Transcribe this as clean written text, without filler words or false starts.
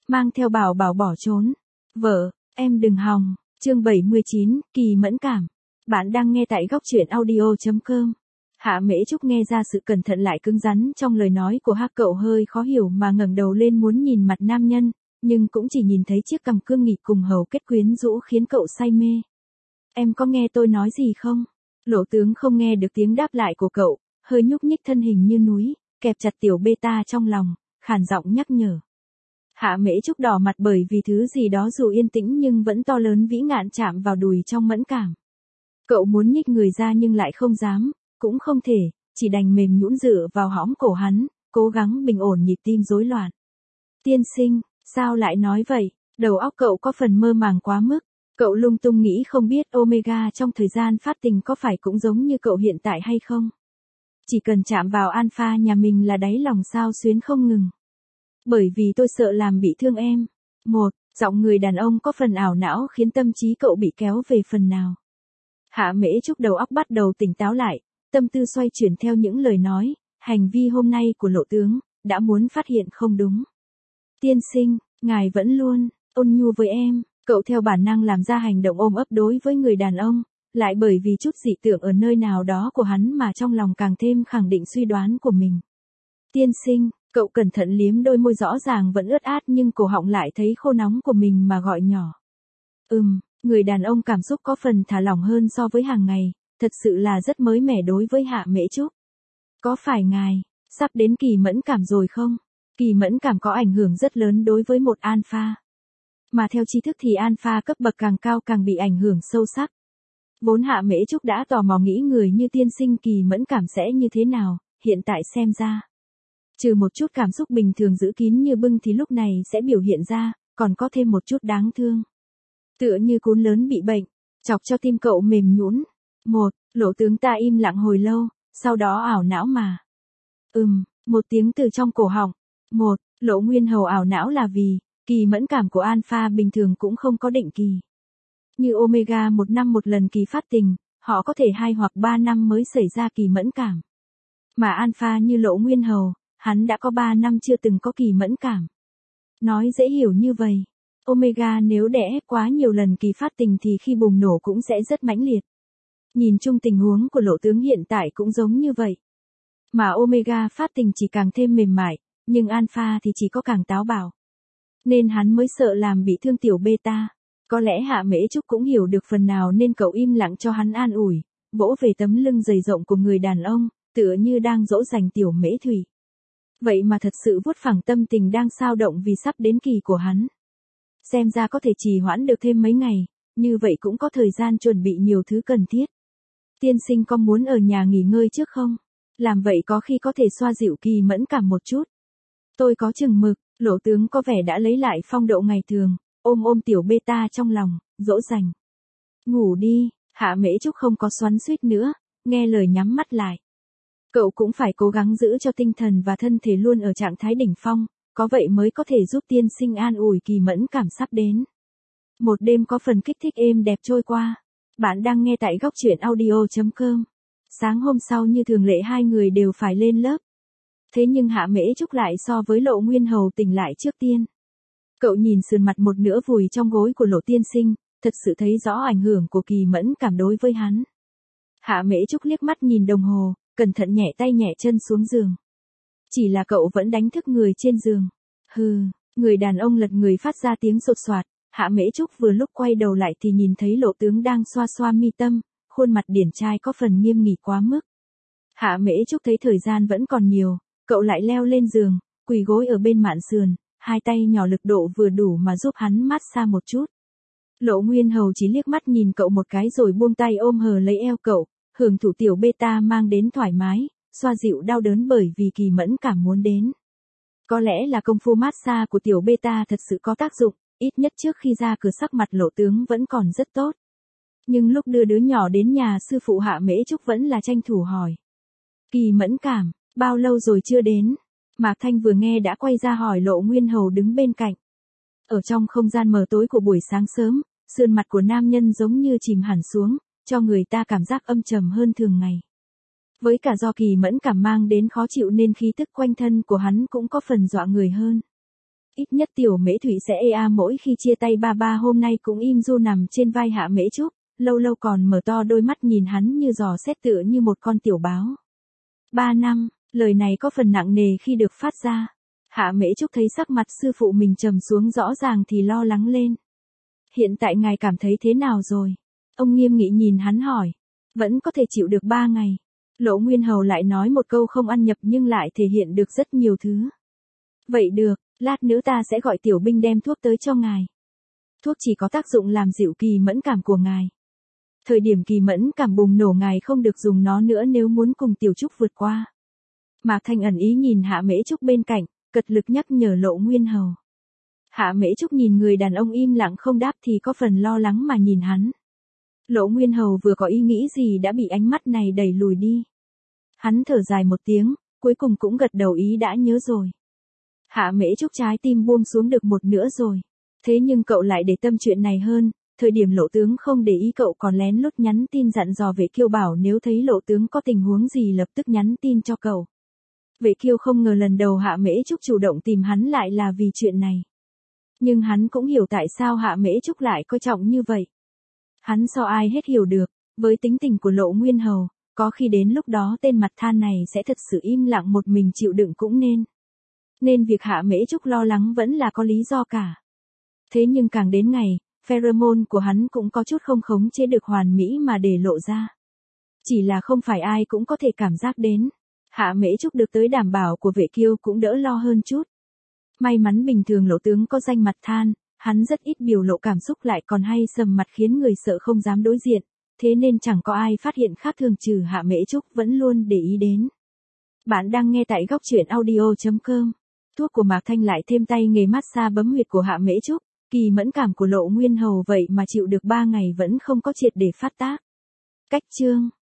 mang theo bảo bảo bỏ trốn. Vợ, em đừng hòng. Chương 79, Kỳ mẫn cảm. Bạn đang nghe tại góc truyện audio.com. Hạ Mễ Trúc nghe ra sự cẩn thận lại cứng rắn trong lời nói của Hắc Cậu, hơi khó hiểu mà ngẩng đầu lên muốn nhìn mặt nam nhân, nhưng cũng chỉ nhìn thấy chiếc cằm cương nghị cùng hầu kết quyến rũ khiến cậu say mê. Em có nghe tôi nói gì không? Lộ tướng không nghe được tiếng đáp lại của cậu, hơi nhúc nhích thân hình như núi, kẹp chặt tiểu beta trong lòng, khàn giọng nhắc nhở. Hạ Mễ Trúc đỏ mặt bởi vì thứ gì đó dù yên tĩnh nhưng vẫn to lớn vĩ ngạn chạm vào đùi trong mẫn cảm. Cậu muốn nhích người ra nhưng lại không dám, cũng không thể, chỉ đành mềm nhũn dựa vào hõm cổ hắn, cố gắng bình ổn nhịp tim rối loạn. Tiên sinh, sao lại nói vậy? Đầu óc cậu có phần mơ màng quá mức. Cậu lung tung nghĩ không biết Omega trong thời gian phát tình có phải cũng giống như cậu hiện tại hay không? Chỉ cần chạm vào Alpha nhà mình là đáy lòng xao xuyến không ngừng. Bởi vì tôi sợ làm bị thương em. Giọng người đàn ông có phần ảo não khiến tâm trí cậu bị kéo về phần nào. Hạ Mễ Trúc đầu óc bắt đầu tỉnh táo lại, tâm tư xoay chuyển theo những lời nói, hành vi hôm nay của lộ tướng, đã muốn phát hiện không đúng. Tiên sinh, ngài vẫn luôn ôn nhu với em. Cậu theo bản năng làm ra hành động ôm ấp đối với người đàn ông, lại bởi vì chút dị tưởng ở nơi nào đó của hắn mà trong lòng càng thêm khẳng định suy đoán của mình. Tiên sinh, cậu cẩn thận liếm đôi môi rõ ràng vẫn ướt át nhưng cổ họng lại thấy khô nóng của mình mà gọi nhỏ. Người đàn ông cảm xúc có phần thả lỏng hơn so với hàng ngày, thật sự là rất mới mẻ đối với Hạ Mễ Trúc. Có phải ngài sắp đến kỳ mẫn cảm rồi không? Kỳ mẫn cảm có ảnh hưởng rất lớn đối với một alpha. Mà theo tri thức thì alpha cấp bậc càng cao càng bị ảnh hưởng sâu sắc. Vốn Hạ Mễ Trúc đã tò mò nghĩ người như tiên sinh kỳ mẫn cảm sẽ như thế nào, hiện tại xem ra. Trừ một chút cảm xúc bình thường giữ kín như bưng thì lúc này sẽ biểu hiện ra, còn có thêm một chút đáng thương. Tựa như cún lớn bị bệnh, chọc cho tim cậu mềm nhũn. Lộ tướng ta im lặng hồi lâu, sau đó ảo não mà. Một tiếng từ trong cổ họng. Lộ Nguyên Hầu ảo não là vì, kỳ mẫn cảm của alpha bình thường cũng không có định kỳ. Như Omega 1 năm một lần kỳ phát tình, họ có thể 2 hoặc 3 năm mới xảy ra kỳ mẫn cảm. Mà alpha như Lộ Nguyên Hầu, hắn đã có 3 năm chưa từng có kỳ mẫn cảm. Nói dễ hiểu như vậy, Omega nếu đè ép quá nhiều lần kỳ phát tình thì khi bùng nổ cũng sẽ rất mãnh liệt. Nhìn chung tình huống của lộ tướng hiện tại cũng giống như vậy. Mà Omega phát tình chỉ càng thêm mềm mại, nhưng alpha thì chỉ có càng táo bạo. Nên hắn mới sợ làm bị thương tiểu beta. Có lẽ Hạ Mễ Trúc cũng hiểu được phần nào nên cậu im lặng cho hắn an ủi, vỗ về tấm lưng dày rộng của người đàn ông, tựa như đang dỗ dành tiểu Mễ Thủy. Vậy mà thật sự vuốt phẳng tâm tình đang xao động vì sắp đến kỳ của hắn. Xem ra có thể trì hoãn được thêm mấy ngày, như vậy cũng có thời gian chuẩn bị nhiều thứ cần thiết. Tiên sinh có muốn ở nhà nghỉ ngơi trước không? Làm vậy có khi có thể xoa dịu kỳ mẫn cảm một chút. Tôi có chừng mực. Lộ tướng có vẻ đã lấy lại phong độ ngày thường, ôm tiểu beta trong lòng, dỗ dành. Ngủ đi. Hạ Mễ Trúc không có xoắn xuýt nữa, nghe lời nhắm mắt lại. Cậu cũng phải cố gắng giữ cho tinh thần và thân thể luôn ở trạng thái đỉnh phong, có vậy mới có thể giúp tiên sinh an ủi kỳ mẫn cảm sắp đến. Một đêm có phần kích thích êm đẹp trôi qua. Bạn đang nghe tại góc truyện audio.com. Sáng hôm sau như thường lệ hai người đều phải lên lớp. Thế nhưng Hạ Mễ Trúc lại so với Lộ Nguyên Hầu tỉnh lại trước tiên. Cậu nhìn sườn mặt một nửa vùi trong gối của Lộ tiên sinh, thật sự thấy rõ ảnh hưởng của kỳ mẫn cảm đối với hắn. Hạ Mễ Trúc liếc mắt nhìn đồng hồ, cẩn thận nhẹ tay nhẹ chân xuống giường. Chỉ là cậu vẫn đánh thức người trên giường. Người đàn ông lật người phát ra tiếng sột soạt. Hạ Mễ Trúc vừa lúc quay đầu lại thì nhìn thấy lộ tướng đang xoa xoa mi tâm, khuôn mặt điển trai có phần nghiêm nghị quá mức. Hạ Mễ Trúc thấy thời gian vẫn còn nhiều, cậu lại leo lên giường, quỳ gối ở bên mạn sườn, hai tay nhỏ lực độ vừa đủ mà giúp hắn mát xa một chút. Lộ Nguyên Hầu chỉ liếc mắt nhìn cậu một cái rồi buông tay ôm hờ lấy eo cậu, hưởng thụ tiểu beta mang đến thoải mái, xoa dịu đau đớn bởi vì kỳ mẫn cảm muốn đến. Có lẽ là công phu mát xa của tiểu beta thật sự có tác dụng, ít nhất trước khi ra cửa sắc mặt lộ tướng vẫn còn rất tốt. Nhưng lúc đưa đứa nhỏ đến nhà sư phụ Hạ Mễ Trúc vẫn là tranh thủ hỏi. Kỳ mẫn cảm, bao lâu rồi chưa đến? Mạc Thanh vừa nghe đã quay ra hỏi Lộ Nguyên Hầu đứng bên cạnh. Ở trong không gian mờ tối của buổi sáng sớm, sườn mặt của nam nhân giống như chìm hẳn xuống, cho người ta cảm giác âm trầm hơn thường ngày. Với cả do kỳ mẫn cảm mang đến khó chịu nên khí tức quanh thân của hắn cũng có phần dọa người hơn. Ít nhất tiểu Mễ Thủy sẽ ea mỗi khi chia tay ba ba, hôm nay cũng im ru nằm trên vai Hạ Mễ Trúc, lâu lâu còn mở to đôi mắt nhìn hắn như dò xét tựa như một con tiểu báo. 3 năm, lời này có phần nặng nề khi được phát ra. Hạ Mễ Trúc thấy sắc mặt sư phụ mình trầm xuống rõ ràng thì lo lắng lên. Hiện tại ngài cảm thấy thế nào rồi? Ông nghiêm nghị nhìn hắn hỏi. Vẫn có thể chịu được 3 ngày. Lộ Nguyên Hầu lại nói một câu không ăn nhập nhưng lại thể hiện được rất nhiều thứ. Vậy được, lát nữa ta sẽ gọi tiểu binh đem thuốc tới cho ngài. Thuốc chỉ có tác dụng làm dịu kỳ mẫn cảm của ngài. Thời điểm kỳ mẫn cảm bùng nổ ngài không được dùng nó nữa nếu muốn cùng Tiểu Trúc vượt qua. Mạc Thanh ẩn ý nhìn Hạ Mễ Trúc bên cạnh, cật lực nhắc nhở Lộ Nguyên Hầu. Hạ Mễ Trúc nhìn người đàn ông im lặng không đáp thì có phần lo lắng mà nhìn hắn. Lộ Nguyên Hầu vừa có ý nghĩ gì đã bị ánh mắt này đẩy lùi đi. Hắn thở dài một tiếng, cuối cùng cũng gật đầu ý đã nhớ rồi. Hạ Mễ Trúc trái tim buông xuống được một nửa rồi. Thế nhưng cậu lại để tâm chuyện này hơn, thời điểm Lộ tướng không để ý cậu còn lén lút nhắn tin dặn dò Vệ Kiêu bảo nếu thấy Lộ tướng có tình huống gì lập tức nhắn tin cho cậu. Vệ Kiêu không ngờ lần đầu Hạ Mễ Trúc chủ động tìm hắn lại là vì chuyện này. Nhưng hắn cũng hiểu tại sao Hạ Mễ Trúc lại coi trọng như vậy. Hắn so ai hết hiểu được, với tính tình của Lộ Nguyên Hầu, có khi đến lúc đó tên mặt than này sẽ thật sự im lặng một mình chịu đựng cũng nên. Nên việc Hạ Mễ Trúc lo lắng vẫn là có lý do cả. Thế nhưng càng đến ngày, pheromone của hắn cũng có chút không khống chế được hoàn mỹ mà để lộ ra. Chỉ là không phải ai cũng có thể cảm giác đến. Hạ Mễ Trúc được tới đảm bảo của Vệ Kiêu cũng đỡ lo hơn chút. May mắn bình thường Lộ tướng có danh mặt than, hắn rất ít biểu lộ cảm xúc lại còn hay sầm mặt khiến người sợ không dám đối diện, thế nên chẳng có ai phát hiện khác thường trừ Hạ Mễ Trúc vẫn luôn để ý đến. Bạn đang nghe tại góc truyện audio.com. Thuốc của Mạc Thanh lại thêm tay nghề massage bấm huyệt của Hạ Mễ Trúc, kỳ mẫn cảm của Lộ Nguyên Hầu vậy mà chịu được 3 ngày vẫn không có triệt để phát tác. Cách chương